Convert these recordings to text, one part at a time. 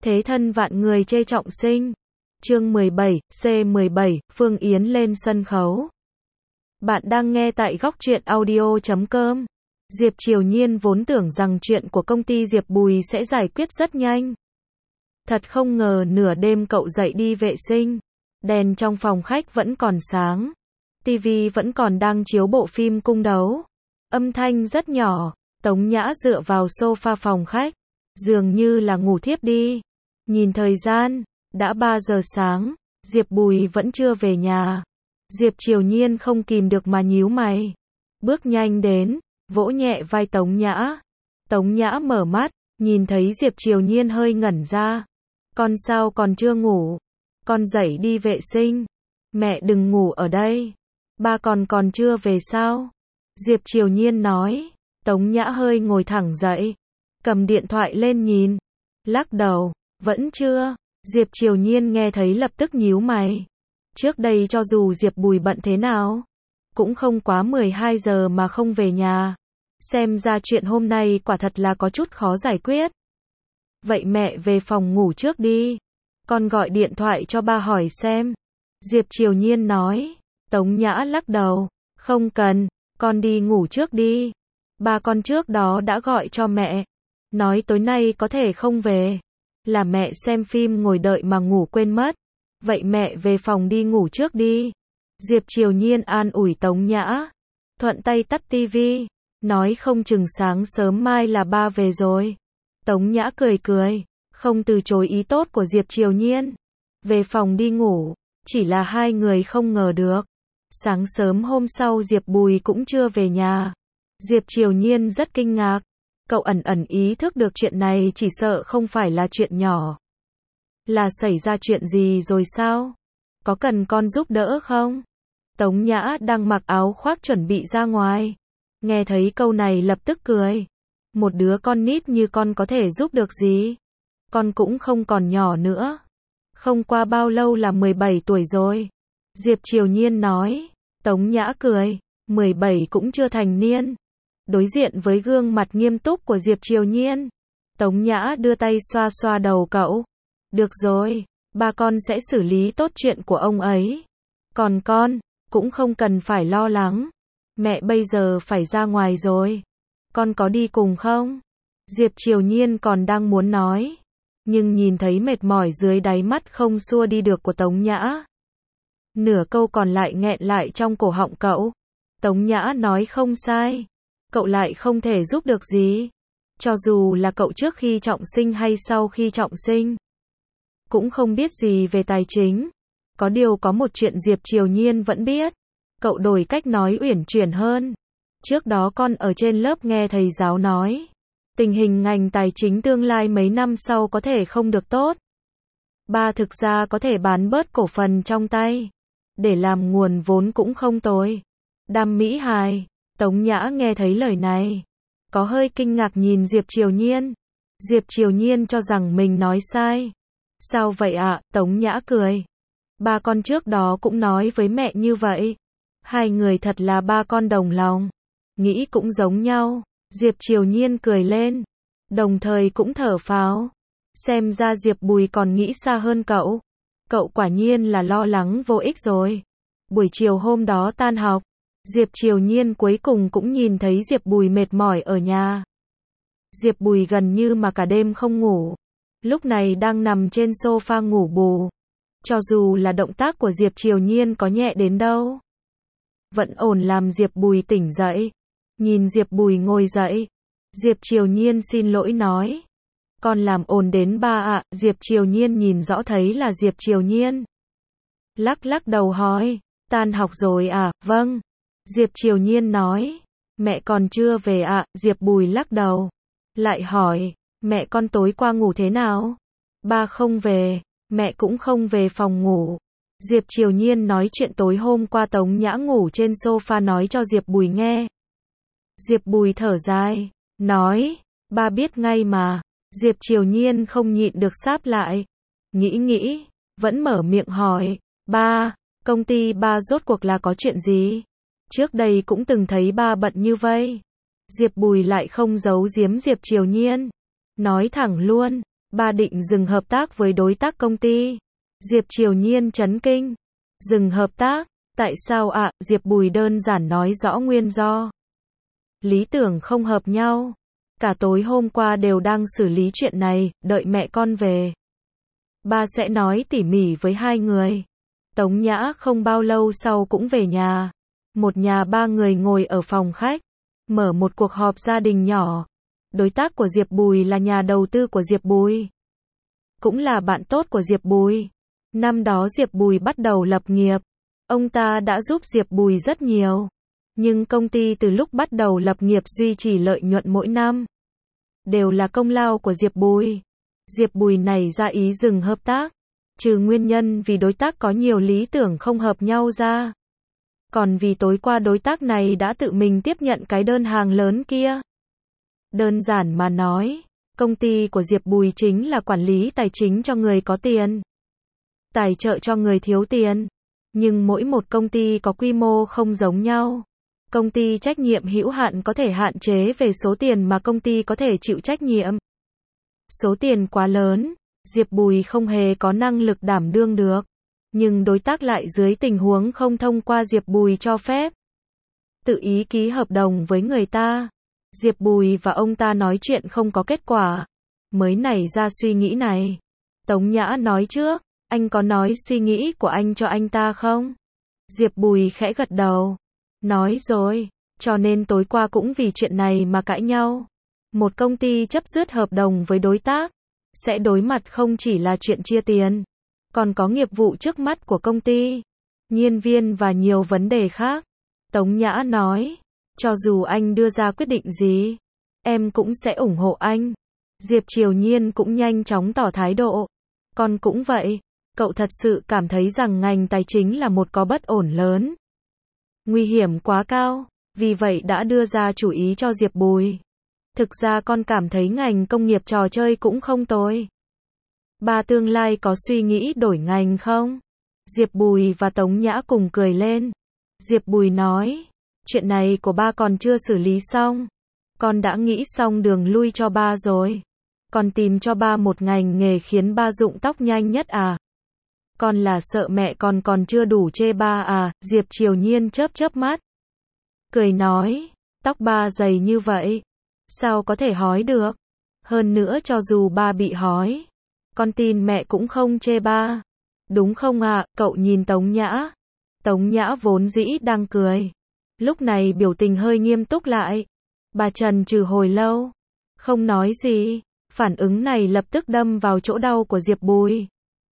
Thế thân vạn người chê trọng sinh. Chương 17, C17, Phương Yến lên sân khấu. Bạn đang nghe tại góc truyện audio.com. Diệp Triều Nhiên vốn tưởng rằng chuyện của công ty Diệp Bùi sẽ giải quyết rất nhanh. Thật không ngờ nửa đêm cậu dậy đi vệ sinh. Đèn trong phòng khách vẫn còn sáng. TV vẫn còn đang chiếu bộ phim cung đấu. Âm thanh rất nhỏ. Tống Nhã dựa vào sofa phòng khách. Dường như là ngủ thiếp đi. Nhìn thời gian, đã 3 giờ sáng, Diệp Bùi vẫn chưa về nhà. Diệp Triều Nhiên không kìm được mà nhíu mày. Bước nhanh đến, vỗ nhẹ vai Tống Nhã. Tống Nhã mở mắt, nhìn thấy Diệp Triều Nhiên hơi ngẩn ra. Con sao còn chưa ngủ? Con dậy đi vệ sinh. Mẹ đừng ngủ ở đây. Ba còn chưa về sao? Diệp Triều Nhiên nói. Tống Nhã hơi ngồi thẳng dậy. Cầm điện thoại lên nhìn. Lắc đầu. Vẫn chưa. Diệp Triều Nhiên nghe thấy lập tức nhíu mày. Trước đây cho dù Diệp Bùi bận thế nào, cũng không quá 12 giờ mà không về nhà. Xem ra chuyện hôm nay quả thật là có chút khó giải quyết. Vậy mẹ về phòng ngủ trước đi. Con gọi điện thoại cho ba hỏi xem. Diệp Triều Nhiên nói. Tống Nhã lắc đầu. Không cần, con đi ngủ trước đi. Ba con trước đó đã gọi cho mẹ. Nói tối nay có thể không về. Là mẹ xem phim ngồi đợi mà ngủ quên mất. Vậy mẹ về phòng đi ngủ trước đi. Diệp Triều Nhiên an ủi Tống Nhã. Thuận tay tắt tivi. Nói không chừng sáng sớm mai là ba về rồi. Tống Nhã cười cười. Không từ chối ý tốt của Diệp Triều Nhiên. Về phòng đi ngủ. Chỉ là hai người không ngờ được. Sáng sớm hôm sau Diệp Bùi cũng chưa về nhà. Diệp Triều Nhiên rất kinh ngạc. Cậu ẩn ý thức được chuyện này chỉ sợ không phải là chuyện nhỏ. Là xảy ra chuyện gì rồi sao? Có cần con giúp đỡ không? Tống Nhã đang mặc áo khoác chuẩn bị ra ngoài. Nghe thấy câu này lập tức cười. Một đứa con nít như con có thể giúp được gì? Con cũng không còn nhỏ nữa. Không qua bao lâu là 17 tuổi rồi. Diệp Triều Nhiên nói. Tống Nhã cười. 17 cũng chưa thành niên. Đối diện với gương mặt nghiêm túc của Diệp Triều Nhiên, Tống Nhã đưa tay xoa xoa đầu cậu. Được rồi, ba con sẽ xử lý tốt chuyện của ông ấy. Còn con, cũng không cần phải lo lắng. Mẹ bây giờ phải ra ngoài rồi. Con có đi cùng không? Diệp Triều Nhiên còn đang muốn nói. Nhưng nhìn thấy mệt mỏi dưới đáy mắt không xua đi được của Tống Nhã. Nửa câu còn lại nghẹn lại trong cổ họng cậu. Tống Nhã nói không sai. Cậu lại không thể giúp được gì. Cho dù là cậu trước khi trọng sinh hay sau khi trọng sinh. Cũng không biết gì về tài chính. Có điều có một chuyện Diệp Triều Nhiên vẫn biết. Cậu đổi cách nói uyển chuyển hơn. Trước đó con ở trên lớp nghe thầy giáo nói. Tình hình ngành tài chính tương lai mấy năm sau có thể không được tốt. Ba thực ra có thể bán bớt cổ phần trong tay. Để làm nguồn vốn cũng không tồi. Đam mỹ hài. Tống Nhã nghe thấy lời này. Có hơi kinh ngạc nhìn Diệp Triều Nhiên. Diệp Triều Nhiên cho rằng mình nói sai. Sao vậy ạ? Tống Nhã cười. Ba con trước đó cũng nói với mẹ như vậy. Hai người thật là ba con đồng lòng. Nghĩ cũng giống nhau. Diệp Triều Nhiên cười lên. Đồng thời cũng thở phào. Xem ra Diệp Bùi còn nghĩ xa hơn cậu. Cậu quả nhiên là lo lắng vô ích rồi. Buổi chiều hôm đó tan học. Diệp Triều Nhiên cuối cùng cũng nhìn thấy Diệp Bùi mệt mỏi ở nhà. Diệp Bùi gần như mà cả đêm không ngủ. Lúc này đang nằm trên sofa ngủ bù. Cho dù là động tác của Diệp Triều Nhiên có nhẹ đến đâu, vẫn ổn làm Diệp Bùi tỉnh dậy. Nhìn Diệp Bùi ngồi dậy. Diệp Triều Nhiên xin lỗi nói. Con làm ồn đến ba ạ. Diệp Triều Nhiên nhìn rõ thấy là Diệp Triều Nhiên. Lắc đầu hỏi. Tan học rồi à? Vâng. Diệp Triều Nhiên nói. Mẹ còn chưa về ạ. Diệp Bùi lắc đầu. Lại hỏi. Mẹ con tối qua ngủ thế nào? Ba không về. Mẹ cũng không về phòng ngủ. Diệp Triều Nhiên nói chuyện tối hôm qua Tống Nhã ngủ trên sofa nói cho Diệp Bùi nghe. Diệp Bùi thở dài. Nói. Ba biết ngay mà. Diệp Triều Nhiên không nhịn được sáp lại. Nghĩ. Vẫn mở miệng hỏi. Ba, công ty ba rốt cuộc là có chuyện gì? Trước đây cũng từng thấy ba bận như vậy. Diệp Bùi lại không giấu giếm Diệp Triều Nhiên. Nói thẳng luôn. Ba định dừng hợp tác với đối tác công ty. Diệp Triều Nhiên chấn kinh. Dừng hợp tác? Tại sao ạ? Diệp Bùi đơn giản nói rõ nguyên do. Lý tưởng không hợp nhau. Cả tối hôm qua đều đang xử lý chuyện này, đợi mẹ con về. Ba sẽ nói tỉ mỉ với hai người. Tống Nhã không bao lâu sau cũng về nhà. Một nhà ba người ngồi ở phòng khách, mở một cuộc họp gia đình nhỏ. Đối tác của Diệp Bùi là nhà đầu tư của Diệp Bùi, cũng là bạn tốt của Diệp Bùi. Năm đó Diệp Bùi bắt đầu lập nghiệp, ông ta đã giúp Diệp Bùi rất nhiều. Nhưng công ty từ lúc bắt đầu lập nghiệp duy trì lợi nhuận mỗi năm đều là công lao của Diệp Bùi. Diệp Bùi này ra ý dừng hợp tác, trừ nguyên nhân vì đối tác có nhiều lý tưởng không hợp nhau ra, còn vì tối qua đối tác này đã tự mình tiếp nhận cái đơn hàng lớn kia. Đơn giản mà nói, công ty của Diệp Bùi chính là quản lý tài chính cho người có tiền, tài trợ cho người thiếu tiền. Nhưng mỗi một công ty có quy mô không giống nhau. Công ty trách nhiệm hữu hạn có thể hạn chế về số tiền mà công ty có thể chịu trách nhiệm. Số tiền quá lớn, Diệp Bùi không hề có năng lực đảm đương được. Nhưng đối tác lại dưới tình huống không thông qua Diệp Bùi cho phép, tự ý ký hợp đồng với người ta. Diệp Bùi và ông ta nói chuyện không có kết quả, mới nảy ra suy nghĩ này. Tống Nhã nói trước, anh có nói suy nghĩ của anh cho anh ta không? Diệp Bùi khẽ gật đầu. Nói rồi, cho nên tối qua cũng vì chuyện này mà cãi nhau. Một công ty chấp dứt hợp đồng với đối tác, sẽ đối mặt không chỉ là chuyện chia tiền, còn có nghiệp vụ trước mắt của công ty, nhân viên và nhiều vấn đề khác. Tống Nhã nói, cho dù anh đưa ra quyết định gì, em cũng sẽ ủng hộ anh. Diệp Triều Nhiên cũng nhanh chóng tỏ thái độ. Con cũng vậy, cậu thật sự cảm thấy rằng ngành tài chính là một có bất ổn lớn, nguy hiểm quá cao, vì vậy đã đưa ra chủ ý cho Diệp Bùi. Thực ra con cảm thấy ngành công nghiệp trò chơi cũng không tồi. Ba tương lai có suy nghĩ đổi ngành không? Diệp Bùi và Tống Nhã cùng cười lên. Diệp Bùi nói, chuyện này của ba còn chưa xử lý xong. Con đã nghĩ xong đường lui cho ba rồi. Con tìm cho ba một ngành nghề khiến ba rụng tóc nhanh nhất à? Con là sợ mẹ con còn chưa đủ chê ba à? Diệp Triều Nhiên chớp chớp mắt, cười nói, tóc ba dày như vậy, sao có thể hói được? Hơn nữa cho dù ba bị hói, con tin mẹ cũng không chê ba. Đúng không ạ? Cậu nhìn Tống Nhã. Tống Nhã vốn dĩ đang cười, lúc này biểu tình hơi nghiêm túc lại. Bà chần chừ hồi lâu, không nói gì. Phản ứng này lập tức đâm vào chỗ đau của Diệp Bùi.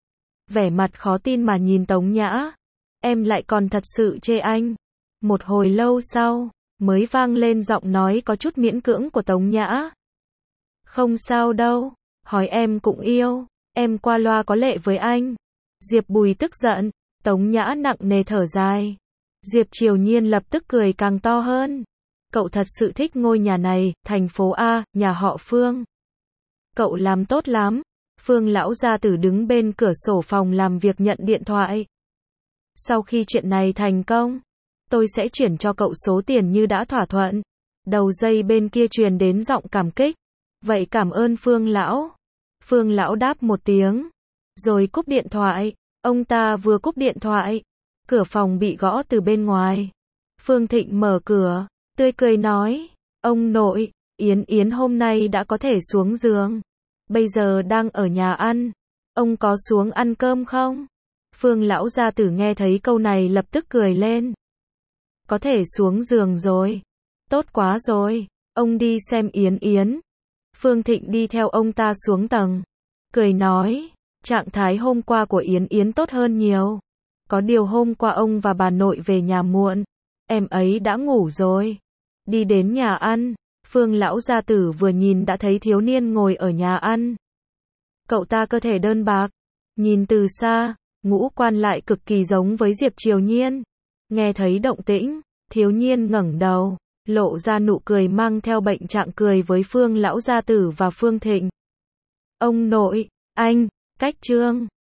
Vẻ mặt khó tin mà nhìn Tống Nhã. Em lại còn thật sự chê anh. Một hồi lâu sau, mới vang lên giọng nói có chút miễn cưỡng của Tống Nhã. Không sao đâu, hỏi em cũng yêu, em qua loa có lệ với anh. Diệp Bùi tức giận, Tống Nhã nặng nề thở dài. Diệp Triều Nhiên lập tức cười càng to hơn. Cậu thật sự thích ngôi nhà này, thành phố A, nhà họ Phương. Cậu làm tốt lắm. Phương lão gia tử đứng bên cửa sổ phòng làm việc nhận điện thoại. Sau khi chuyện này thành công, tôi sẽ chuyển cho cậu số tiền như đã thỏa thuận. Đầu dây bên kia truyền đến giọng cảm kích. Vậy cảm ơn Phương lão. Phương lão đáp một tiếng, rồi cúp điện thoại. Ông ta vừa cúp điện thoại, cửa phòng bị gõ từ bên ngoài. Phương Thịnh mở cửa, tươi cười nói, ông nội, Yến Yến hôm nay đã có thể xuống giường. Bây giờ đang ở nhà ăn. Ông có xuống ăn cơm không? Phương lão gia tử nghe thấy câu này lập tức cười lên. Có thể xuống giường rồi. Tốt quá rồi. Ông đi xem Yến Yến. Phương Thịnh đi theo ông ta xuống tầng, cười nói, trạng thái hôm qua của Yến Yến tốt hơn nhiều. Có điều hôm qua ông và bà nội về nhà muộn, em ấy đã ngủ rồi. Đi đến nhà ăn, Phương lão gia tử vừa nhìn đã thấy thiếu niên ngồi ở nhà ăn. Cậu ta cơ thể đơn bạc, nhìn từ xa, ngũ quan lại cực kỳ giống với Diệp Triều Nhiên. Nghe thấy động tĩnh, thiếu niên ngẩng đầu, lộ ra nụ cười mang theo bệnh trạng cười với Phương lão gia tử và Phương Thịnh. Ông nội, anh, cách Trương.